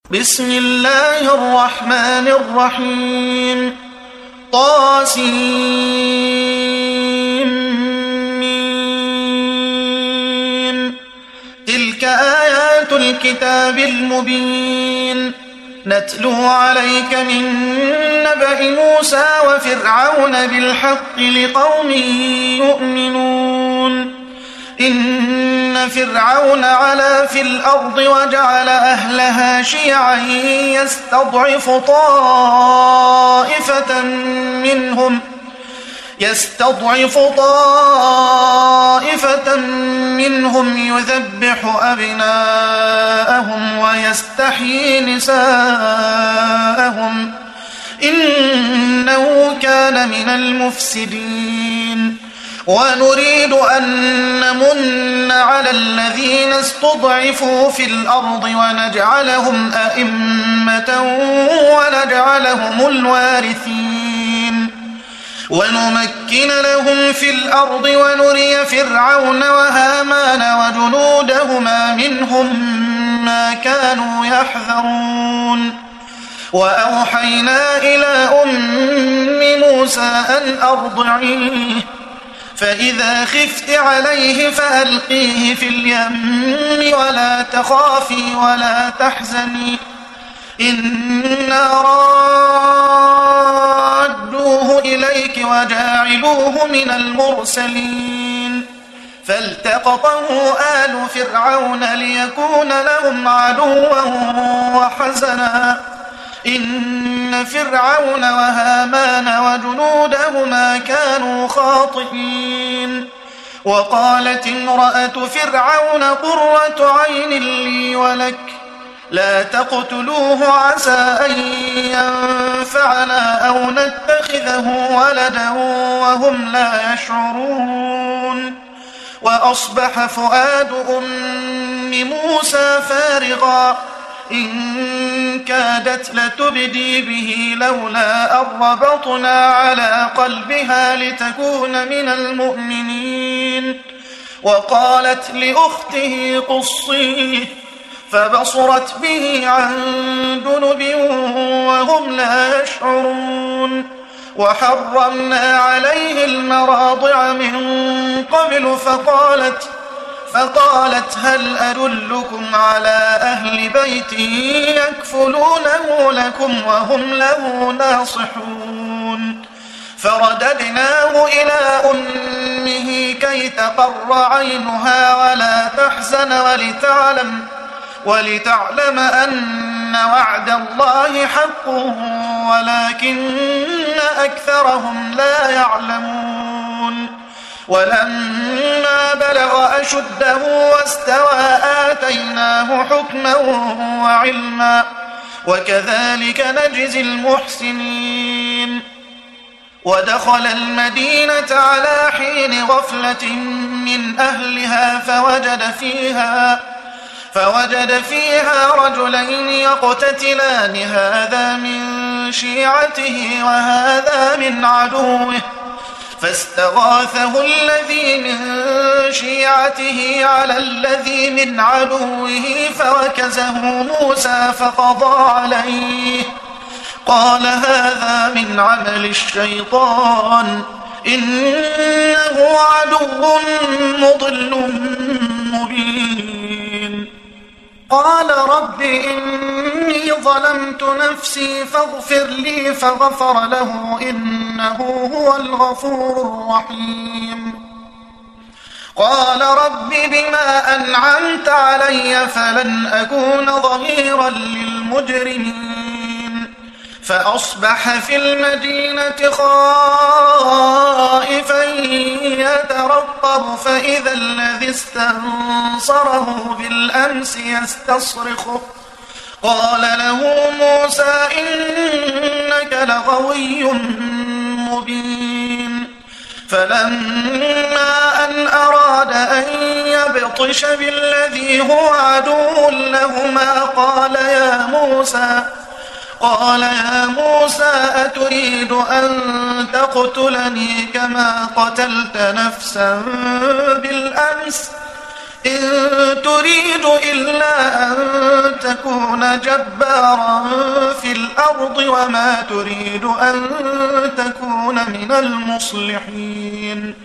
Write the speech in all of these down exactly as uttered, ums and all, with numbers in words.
بسم الله الرحمن الرحيم طاسين تلك آيات الكتاب المبين نتلو عليك من نبأ موسى وفرعون بالحق لقوم يؤمنون إن فرعون علا في الأرض وجعل أهلها شيعا يستضعف طائفة منهم يستضعف طائفة منهم يذبح أبناءهم ويستحيي نساءهم إنه كان من المفسدين ونريد أن نمن على الذين استضعفوا في الأرض ونجعلهم أئمة ونجعلهم الوارثين ونمكن لهم في الأرض ونري فرعون وهامان وجنودهما منهم ما كانوا يحذرون وأوحينا إلى أم موسى أن أرضعيه فإذا خفت عليه فألقيه في اليم ولا تخافي ولا تحزني إنا رادوه إليك وجاعلوه من المرسلين فالتقطه آل فرعون ليكون لهم عدوا وحزنا إن فرعون وهامان وجنودهما كانوا خاطئين وقالت امرأة فرعون قرة عين لي ولك لا تقتلوه عسى أن ينفعنا أو نتخذه ولدا وهم لا يشعرون وأصبح فؤاد أم موسى فارغا إن كادت لتبدي به لولا أن ربطنا على قلبها لتكون من المؤمنين وقالت لأخته قصيه فبصرت به عن جنب وهم لا يشعرون وحرمنا عليه المراضع من قبل فقالت فقالت هل أدلكم على أهل بيت يكفلونه لكم وهم له ناصحون فرددناه إلى أمه كي تقر عينها ولا تحزن ولتعلم ولتعلم أن وعد الله حق ولكن أكثرهم لا يعلمون ولما بلغ أشده واستوى آتيناه حكما وعلما وكذلك نجزي المحسنين ودخل المدينة على حين غفلة من أهلها فوجد فيها فوجد فيها رجلين يقتتلان هذا من شيعته وهذا من عدوه فاستغاثه الذي من شيعته على الذي من عدوه فوكزه موسى فقضى عليه قال هذا من عمل الشيطان إنه عدو مضل مبين قال رب إني ظلمت نفسي فاغفر لي فغفر له إنه هو الغفور الرحيم قال رب بما أنعمت علي فلن أكون ظهيرا للمجرمين فأصبح في المدينة خائفا يترقب فإذا الذي استنصره بالأمس يستصرخه قال له موسى إنك لغوي مبين فلما أن أراد أن يبطش بالذي هو عدو لهما قال يا موسى قال يا موسى أتريد أن تقتلني كما قتلت نفسا بالأمس إن تريد إلا أن تكون جبارا في الأرض وما تريد أن تكون من المصلحين.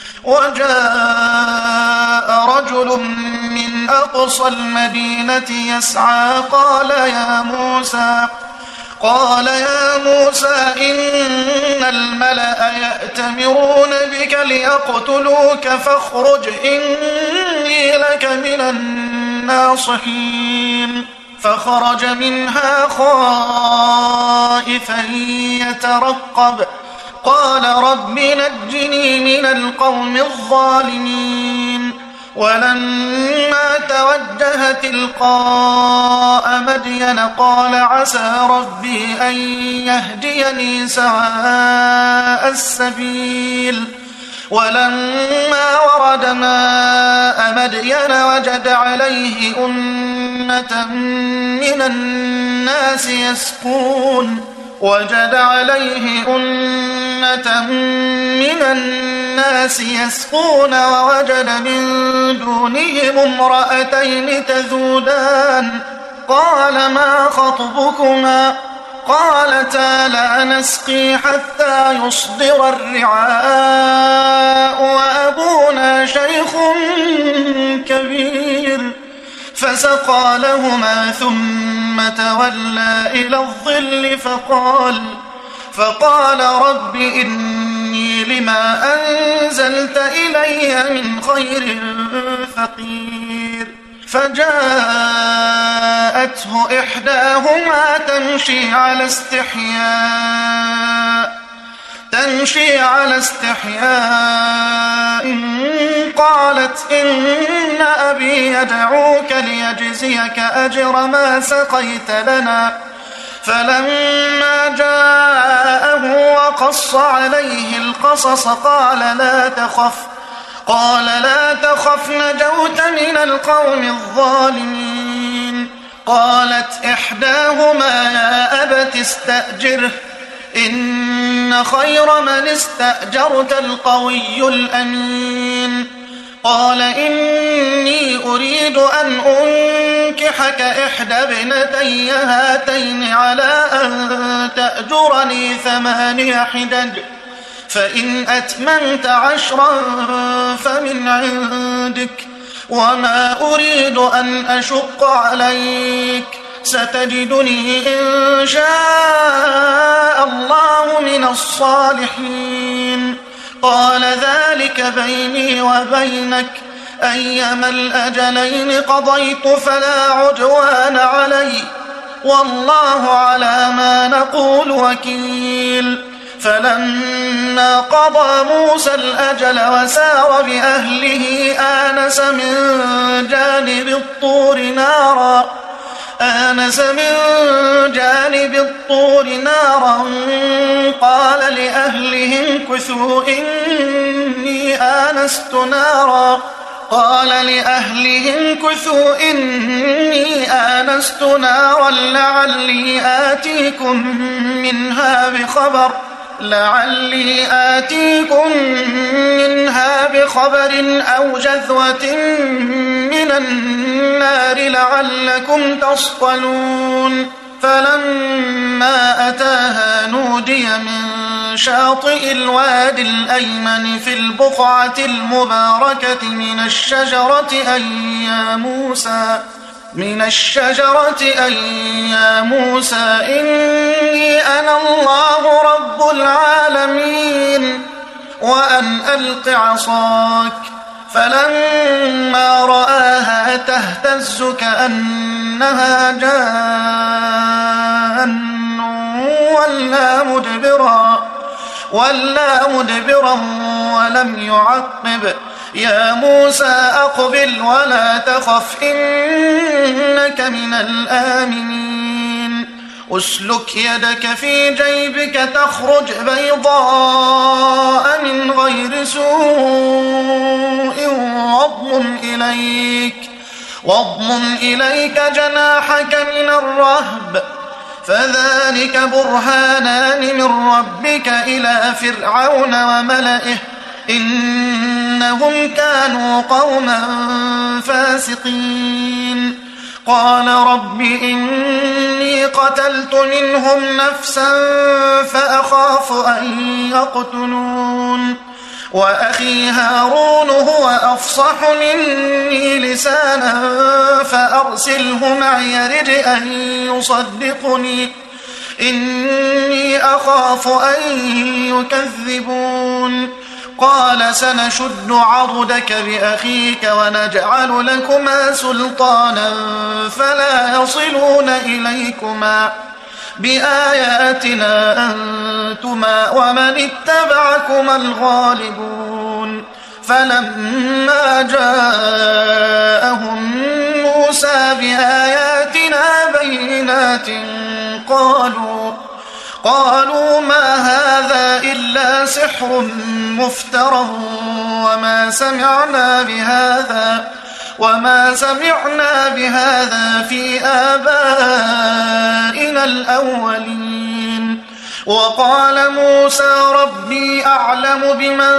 وجاء رجل من أقصى المدينة يسعى قال يا موسى قال يا موسى إن الملأ يأتمرون بك ليقتلوك فاخرج إني لك من الناصحين. فخرج منها خائفا يترقب قال رب نجني من القوم الظالمين. ولما توجه تلقاء مدين قال عسى ربي أن يهديني سواء السبيل. ولما ورد ماء مدين وجد عليه أمة من الناس يسقون وجد عليه أمة من الناس يسقون ووجد من دونهم امرأتين تذودان قال ما خطبكما قالتا لا نسقي حتى يصدر الرعاء وأبونا شيخ كبير. فسقى لهما ثم تولى إلى الظل فقال فقال رب إني لما أنزلت إلي من خير فقير. فجاءته إحداهما تمشي على استحياء تمشي على استحياء قالت إن أبي يدعوك ليجزيك أجر ما سقيت لنا. فلما جاءه وقص عليه القصص قال لا تخف قال لا تخف نجوت من القوم الظالمين. قالت إحداهما يا أبت استأجره إن خير من استأجرت القوي الأمين. قال إني أريد أن أنكحك إحدى ابنتي هاتين على أن تأجرني ثماني حجج فإن أتممت عشرا فمن عندك وما أريد أن أشق عليك ستجدني إن شاء الله من الصالحين. قال ذلك بيني وبينك أيما الأجلين قضيت فلا عدوان علي والله على ما نقول وكيل. فلما قضى موسى الأجل وسار بأهله آنس من جانب الطور نارا آنس من جانب الطور نارا قال لأهلهم كثوا إني آنست نارا قال لأهلهم كثوا إني آنست نارا لعلي آتيكم منها بخبر لعلي آتيكم منها بخبر أو جذوة من النار لعلكم تصطلون. فلما أتاها نودي من شاطئ الوادي الأيمن في البقعة المباركة من الشجرة أن يا موسى من الشجرة أن يا موسى إني أنا الله رب العالمين وأن ألق عصاك. فلما رآها تهتز كأنها جان ولا مدبرا ولا مدبرا ولم يعقب. يا موسى أقبل ولا تخف إنك من الآمنين. أسلك يدك في جيبك تخرج بيضاء من غير سوء واضمم إليك واضمم إليك جناحك من الرهب فذلك برهانان من ربك إلى فرعون وملئه إنهم كانوا قوما فاسقين قال رب إني قتلت منهم نفسا فأخاف أن يقتلون وأخي هارون هو أفصح مني لسانا فأرسله معي يرد أن يصدقني إني أخاف أن يكذبون قال سنشد عضدك بأخيك ونجعل لكما سلطانا فلا يصلون إليكما بآياتنا أنتما ومن اتبعكما الغالبون فلما جاءهم موسى بآياتنا بينات قالوا قالوا ما هذا إلا سحر مفترى وما سمعنا بهذا وما سمعنا بهذا في آبائنا الأولين وقال موسى ربي أعلم بمن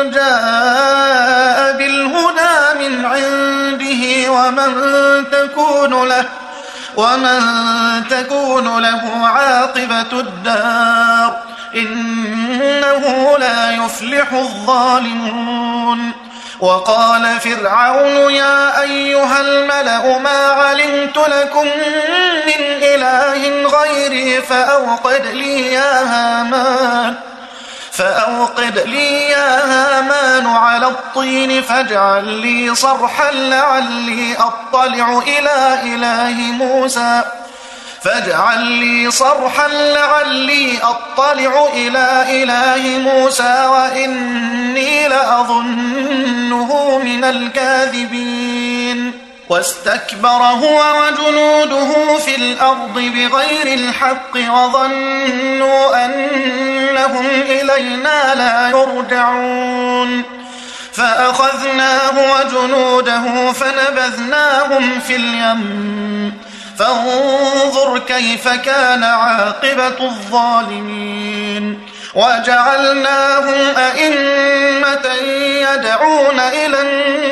جاء بالهدى من عنده ومن تكون له ومن تكون له عاقبة الدار إنه لا يفلح الظالمون وقال فرعون يا أيها الملأ ما علمت لكم من إله غيري فأوقد لي يا هامان فأوقد لي يا هامان على الطين فاجعل لي صرحا لعلي أطلع إلى إله موسى فاجعل لي صرحا لعلي أطلع إلى إله موسى وإني لأظنه من الكاذبين واستكبر هو وجنوده في الأرض بغير الحق وظنوا أنهم إلينا لا يرجعون فأخذناه وجنوده فنبذناهم في اليم فانظر كيف كان عاقبة الظالمين وجعلناهم أئمة يدعون إلى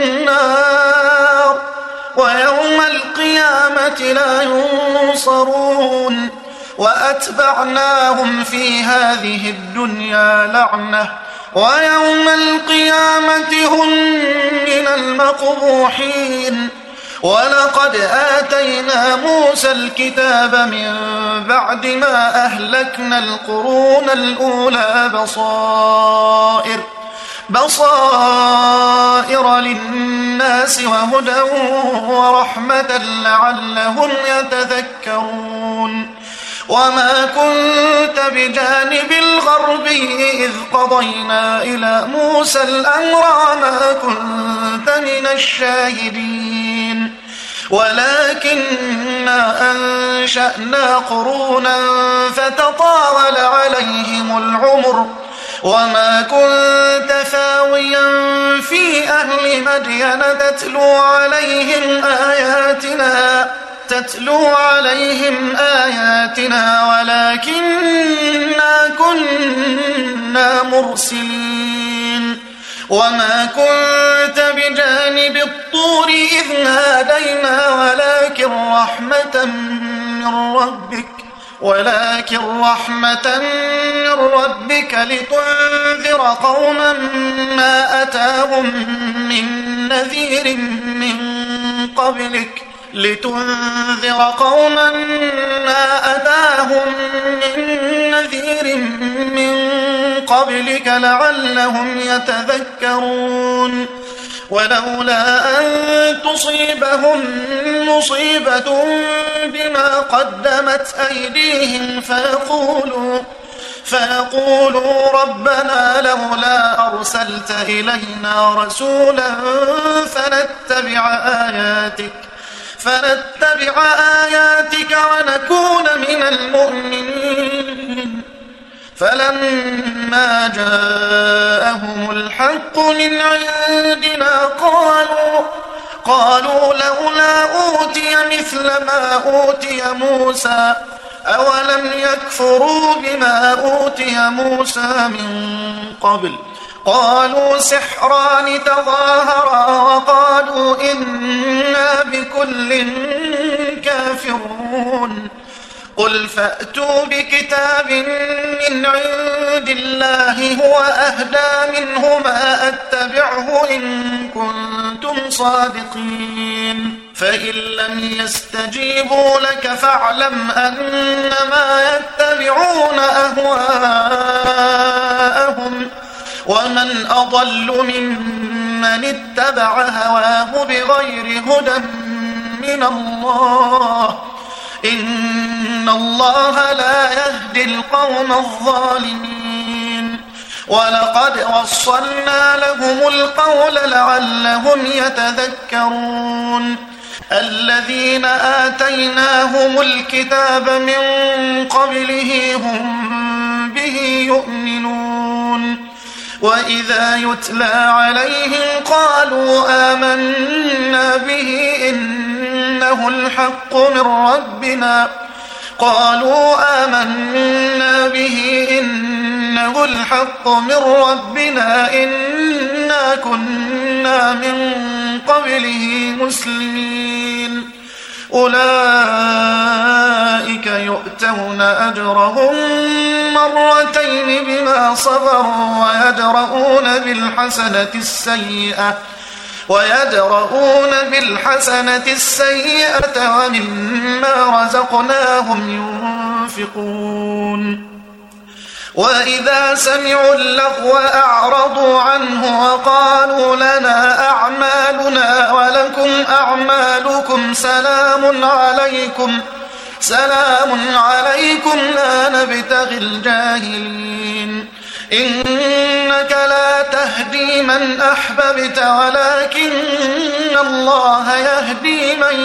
النار ويوم القيامة لا ينصرون وأتبعناهم في هذه الدنيا لعنة ويوم القيامة هم من المقبوحين ولقد آتينا موسى الكتاب من بعد ما أهلكنا القرون الأولى بصائر بصائر للناس وهدى ورحمة لعلهم يتذكرون وما كنت بجانب الغربي إذ قضينا إلى موسى الأمر وما كنت من الشاهدين ولكننا أنشأنا قرونا فتطاول عليهم العمر وما كنت ثاويا في أهل مدين تتلو عليهم آياتنا تتلو عليهم آياتنا ولكننا كنا مرسلين وما كنت بجانب الطور إذ نادينا ولكن رحمة من ربك ولكن رحمة من ربك لتنذر قوما ما أتاهم من نذير من قبلك لتنذر قوما ما أتاهم من نذير من قبلك لعلهم يتذكرون ولولا أن تصيبهم مصيبة بما قدمت أيديهم فيقولوا فيقولوا ربنا لولا أرسلت إلينا رسولا فنتبع آياتك فنتبع آياتك ونكون من المؤمنين فلما جاءهم الحق من عندنا قالوا قالوا لولا أوتي مثل ما أوتي موسى أولم يكفروا بما أوتي موسى من قبل قالوا سحران تظاهرا وقالوا إنا بكل كافرون قل فأتوا بكتاب من عند الله هو أهدى منهما أتبعه إن كنتم صادقين فإن لم يستجيبوا لك فاعلم أنما يتبعون أهواءهم ومن أضل ممن اتبع هواه بغير هدى من الله إن الله لا يهدي القوم الظالمين ولقد وصلنا لهم القول لعلهم يتذكرون الذين آتيناهم الكتاب من قبله هم به يؤمنون وإذا يتلى عليهم قالوا آمنا به إنه الحق من ربنا قالوا آمنا به إنه الحق من ربنا إنا كنا من قبله مسلمين أولئك يؤتون أجرهم مرتين بما صبروا ويدرؤون بالحسنة السيئة ويدرؤون بالحسنة السيئة ومما رزقناهم ينفقون وإذا سمعوا اللغو أعرضوا عنه وقالوا لنا أعمالنا ولكم أعمالكم سلام عليكم سلام عليكم لا نبتغي الجاهلين إنك لا تهدي من أحببت ولكن الله يهدي من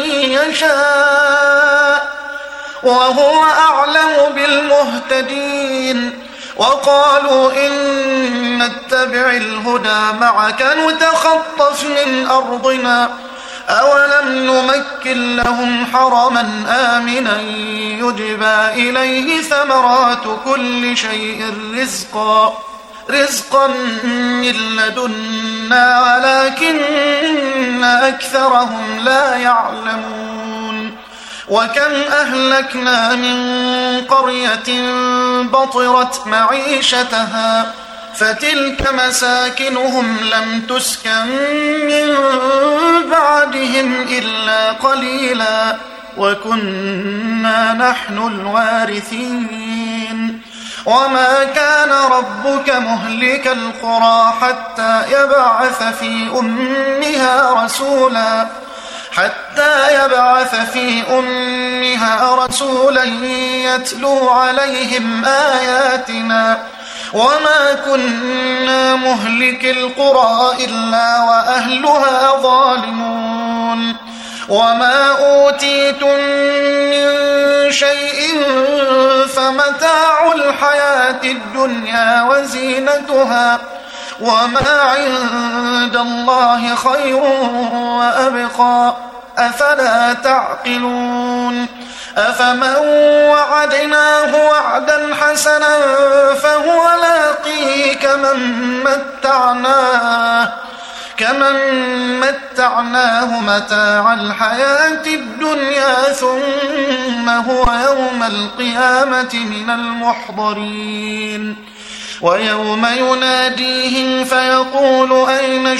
يشاء وهو أعلم بالمهتدين وقالوا إن نتبع الهدى معك نتخطف من أرضنا أولم نمكن لهم حرما آمنا يجبى إليه ثمرات كل شيء رزقا رزقا من لدنا ولكن أكثرهم لا يعلمون وكم أهلكنا من قرية بطرت معيشتها فتلك مساكنهم لم تسكن من بعدهم إلا قليلا وكنا نحن الوارثين وما كان ربك مهلك القرى حتى يبعث في أمها رسولا حتى يبعث في أمها رسولا يتلو عليهم آياتنا وما كنا مهلك القرى إلا وأهلها ظالمون وما أوتيتم من شيء فمتاع الحياة الدنيا وزينتها وما عند الله خير وأبقى أفلا تعقلون أفمن وعدناه وعدا حسنا فهو لاقيه كمن متعناه كمن متعناه متاع الحياة الدنيا ثم هو يوم القيامة من المحضرين ويوم يناديهم فيقول أين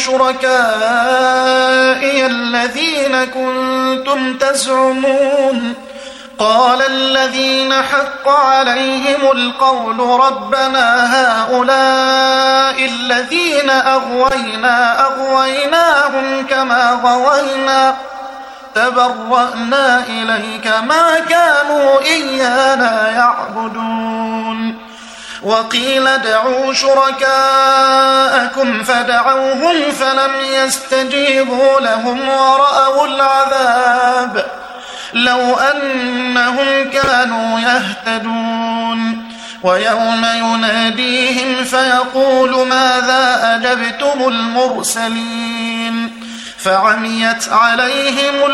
شركائي الذين كنتم تزعمون قال الذين حق عليهم القول ربنا هؤلاء الذين أغوينا أغويناهم كما غوينا تبرأنا إليك ما كانوا إيانا يعبدون وقيل ادعوا شركاءكم فدعوهم فلم يستجيبوا لهم ورأوا العذاب لو أنهم كانوا يهتدون ويوم يناديهم فيقول ماذا أجبتم المرسلين فعميت عليهم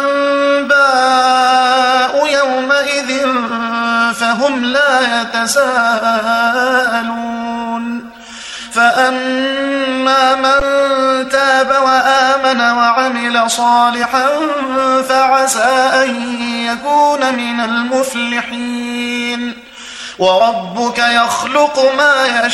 الأنباء يومئذ فهم لا يتساءلون فأما من تاب وآمن وعمل صالحا فعسى أن يكون من المفلحين. وربك يخلق ما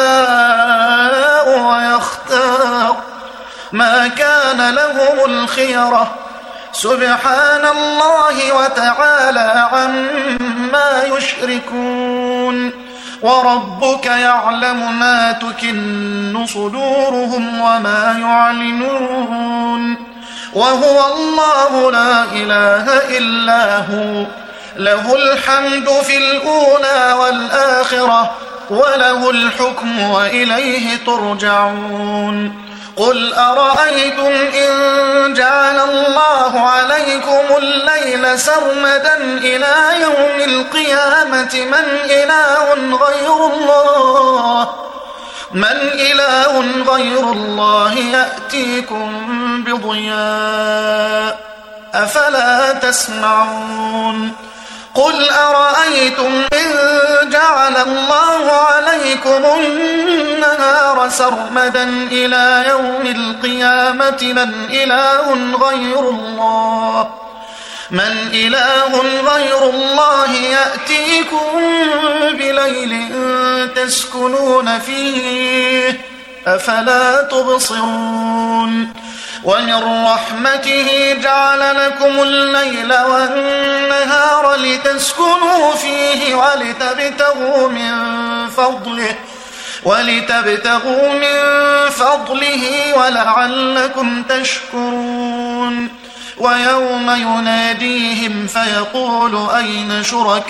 يشاء ويختار ما كان لهم الخيرة سبحان الله وتعالى عما يشركون. وربك يعلم ما تكن صدورهم وما يعلنون وهو الله لا إله إلا هو له الحمد في الأولى والآخرة وله الحكم وإليه ترجعون. قل أرأيتم إن جعل الله عليكم الليل سرمدا إلى يوم القيامة من إله غير الله من إله غير الله يأتيكم بضياء أفلا تسمعون. قل أرأيتم إن جعل الله عليكم النهار سرمدا إلى يوم القيامة من إله غير الله من إله غير الله يأتيكم بليل تسكنون فيه أفلا تبصرون. ومن رحمته جعل لكم الليل والنهار لتسكنوا فيه ولتبتغوا من فضله ولتبتغوا من فضله ولعلكم تشكرون. ويوم يناديهم فيقول أين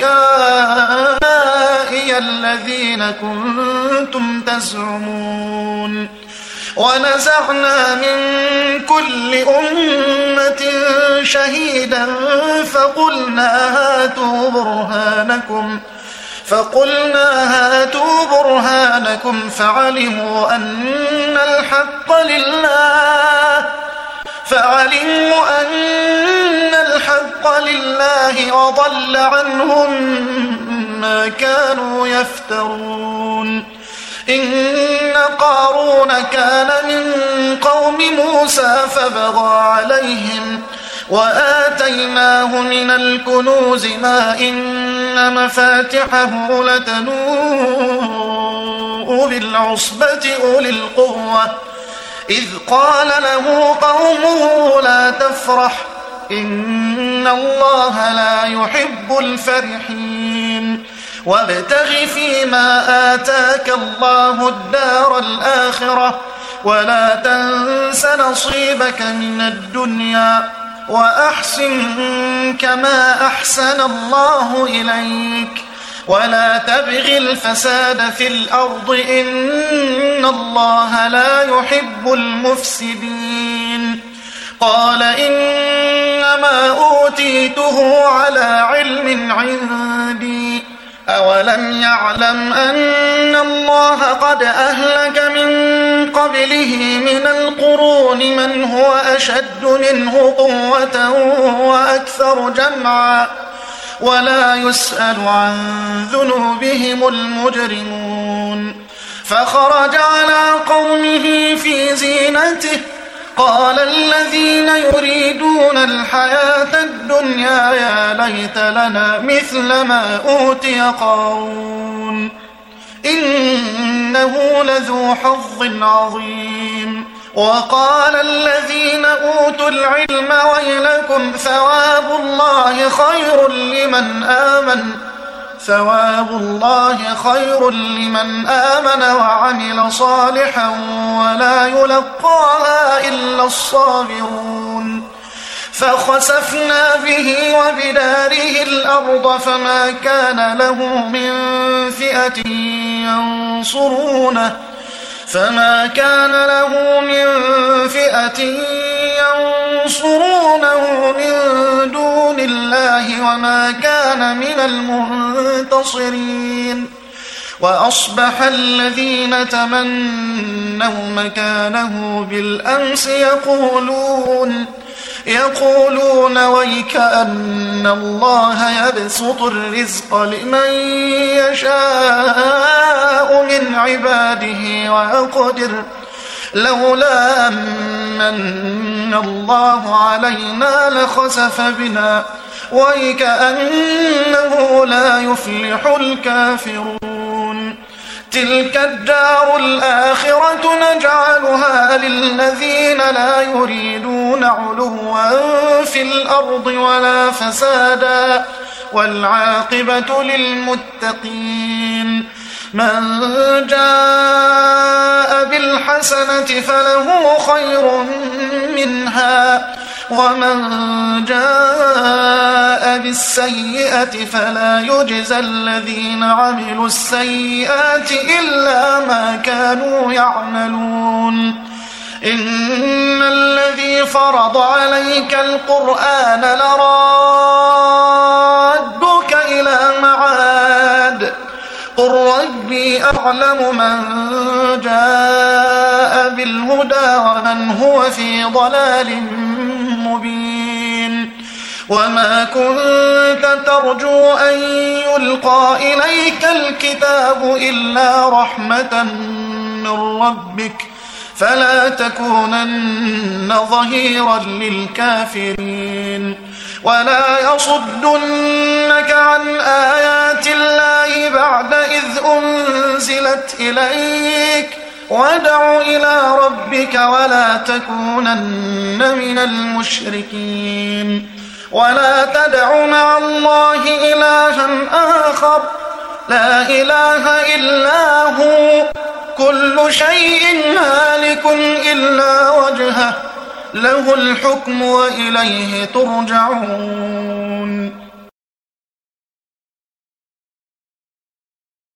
شركائي الذين كنتم تزعمون. ونزعنا من كل أمة شهيدا فقلنا هاتوا برهانكم فقلنا هاتوا برهانكم فعلموا أن الحق لله فعلموا أن الحق لله وضل عنهم ما كانوا يفترون. إن قارون كان من قوم موسى فبغى عليهم وآتيناه من الكنوز ما إن مفاتحه لتنوء بالعصبة أولي القوة إذ قال له قومه لا تفرح إن الله لا يحب الفرحين. وابتغ فيما آتاك الله الدار الآخرة ولا تنس نصيبك من الدنيا وأحسن كما أحسن الله إليك ولا تبغ الفساد في الأرض إن الله لا يحب المفسدين. قال إنما أوتيته على علم عندي أولم يعلم أن الله قد أهلك من قبله من القرون من هو أشد منه قوة وأكثر جمعا ولا يسأل عن ذنوبهم المجرمون. فخرج على قومه في زينته قال الذين يريدون الحياة الدنيا يا ليت لنا مثل ما أوتي قارون إنه لذو حظ عظيم. وقال الذين أوتوا العلم ويلكم ثواب الله خير لمن آمن ثواب الله خير لمن آمن وعمل صالحا ولا يلقاها إلا الصابرون. فخسفنا به وبداره الأرض فما كان له من فئة ينصرونه فما كان له من فئة ينصرونه من دون الله وما كان من المنتصرين. وأصبح الذين تمنوا مكانه بالأمس يقولون يقولون ويك أن الله يبسط الرزق لمن يشاء من عباده ويقدر لولا من الله علينا لخسف بنا ويك أنه لا يفلح الكافرون تلك الدار الآخرة نجعلها للذين لا يريدون علوا في الأرض ولا فسادا والعاقبة للمتقين من جاء بالحسنة فله خير منها ومن جاء بالسيئة فلا يجزى الذين عملوا السيئات إلا ما كانوا يعملون إن الذي فرض عليك القرآن لرادك إلى معاد قل ربي أعلم من جاء بالهدى ومن هو في ضلال مبين وما كنت ترجو أن يلقى إليك الكتاب إلا رحمة من ربك فلا تكونن ظهيرا للكافرين ولا يصدنك عن آيات الله بعد إذ أنزلت إليك وادع إلى ربك ولا تكونن من المشركين ولا تدع مع الله إلها آخر لا إله إلا هو كل شيء هالك إلا وجهه له الحكم وإليه ترجعون